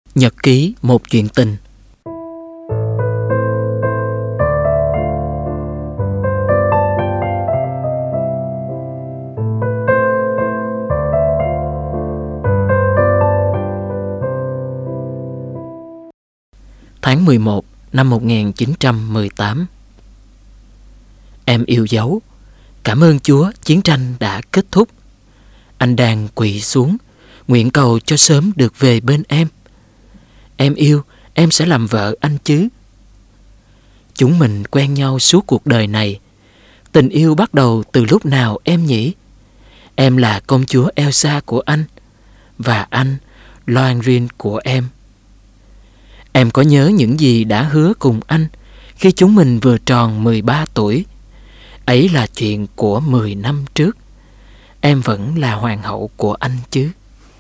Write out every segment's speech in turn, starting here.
Nhật ký một chuyện tình. Tháng 11 năm 1918. Em yêu dấu. Cảm ơn Chúa, chiến tranh đã kết thúc. Anh đang quỳ xuống, nguyện cầu cho sớm được về bên em. Em yêu, em sẽ làm vợ anh chứ? Chúng mình quen nhau suốt cuộc đời này. Tình yêu bắt đầu từ lúc nào em nhỉ? Em là công chúa Elsa của anh, và anh, Loanrin của em. Em có nhớ những gì đã hứa cùng anh khi chúng mình vừa tròn 13 tuổi? Ấy là chuyện của 10 năm trước. Em vẫn là hoàng hậu của anh chứ?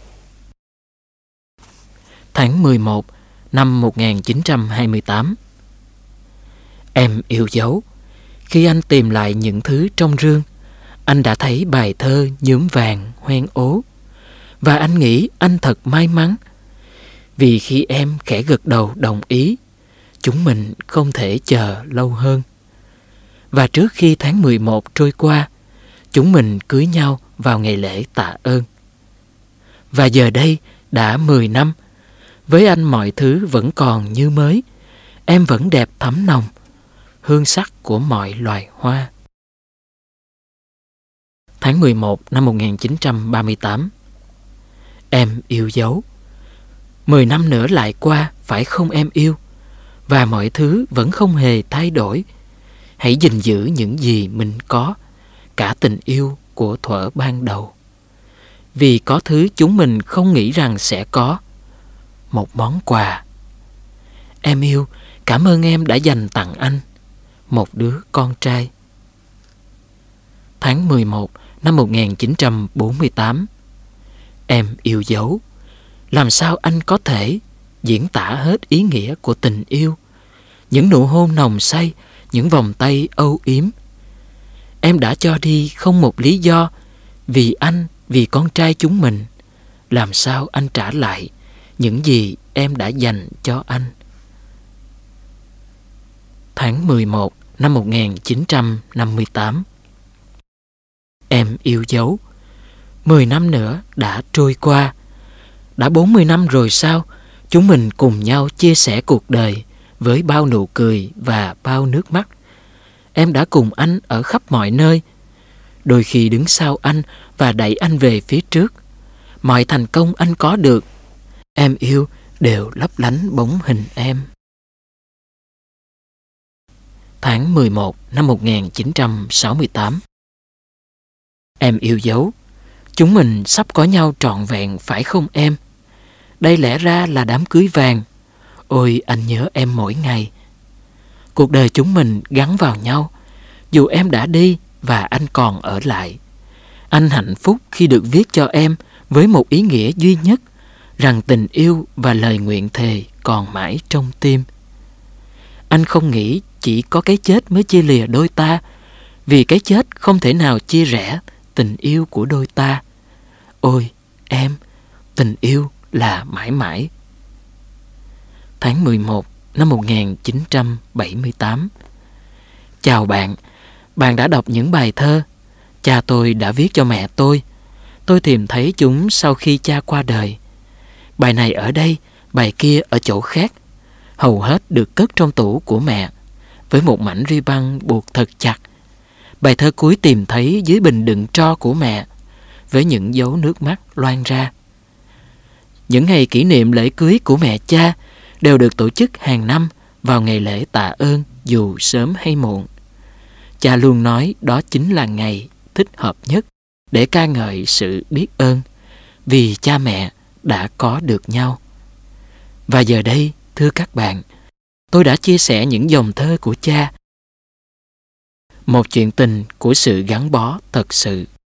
Tháng 11 năm 1928. Em yêu dấu. Khi anh tìm lại những thứ trong rương, anh đã thấy bài thơ nhuốm vàng hoen ố. Và anh nghĩ anh thật may mắn, vì khi em khẽ gật đầu đồng ý, chúng mình không thể chờ lâu hơn. Và trước khi tháng 11 trôi qua, chúng mình cưới nhau vào ngày lễ tạ ơn. Và giờ đây đã 10 năm, với anh mọi thứ vẫn còn như mới. Em vẫn đẹp thắm nồng, hương sắc của mọi loài hoa. Tháng 11 năm 1938. Em yêu dấu. 10 năm nữa lại qua, phải không em yêu? Và mọi thứ vẫn không hề thay đổi. Hãy gìn giữ những gì mình có, cả tình yêu của thuở ban đầu. Vì có thứ chúng mình không nghĩ rằng sẽ có. Một món quà. Em yêu, cảm ơn em đã dành tặng anh một đứa con trai. Tháng 11 năm 1948. Em yêu dấu. Làm sao anh có thể diễn tả hết ý nghĩa của tình yêu? Những nụ hôn nồng say, những vòng tay âu yếm. Em đã cho đi không một lý do, vì anh, vì con trai chúng mình. Làm sao anh trả lại những gì em đã dành cho anh? Tháng 11 năm 1958. Em yêu dấu. 10 năm nữa đã trôi qua. Đã 40 năm rồi sao? Chúng mình cùng nhau chia sẻ cuộc đời với bao nụ cười và bao nước mắt. Em đã cùng anh ở khắp mọi nơi. Đôi khi đứng sau anh và đẩy anh về phía trước. Mọi thành công anh có được, em yêu, đều lấp lánh bóng hình em. Tháng 11 năm 1968. Em yêu dấu. Chúng mình sắp có nhau trọn vẹn phải không em? Đây lẽ ra là đám cưới vàng. Ôi, anh nhớ em mỗi ngày. Cuộc đời chúng mình gắn vào nhau. Dù em đã đi và anh còn ở lại. Anh hạnh phúc khi được viết cho em với một ý nghĩa duy nhất, rằng tình yêu và lời nguyện thề còn mãi trong tim. Anh không nghĩ chỉ có cái chết mới chia lìa đôi ta, vì cái chết không thể nào chia rẽ tình yêu của đôi ta. Ôi em, tình yêu là mãi mãi. Tháng 11 năm 1978. Chào bạn. Bạn đã đọc những bài thơ cha tôi đã viết cho mẹ tôi. Tôi tìm thấy chúng sau khi cha qua đời. Bài này ở đây, bài kia ở chỗ khác. Hầu hết được cất trong tủ của mẹ, với một mảnh ri băng buộc thật chặt. Bài thơ cuối tìm thấy dưới bình đựng tro của mẹ, với những dấu nước mắt loang ra. Những ngày kỷ niệm lễ cưới của mẹ cha đều được tổ chức hàng năm vào ngày lễ tạ ơn, dù sớm hay muộn. Cha luôn nói đó chính là ngày thích hợp nhất để ca ngợi sự biết ơn, vì cha mẹ đã có được nhau. Và giờ đây, thưa các bạn, tôi đã chia sẻ những dòng thơ của cha. Một chuyện tình của sự gắn bó thật sự.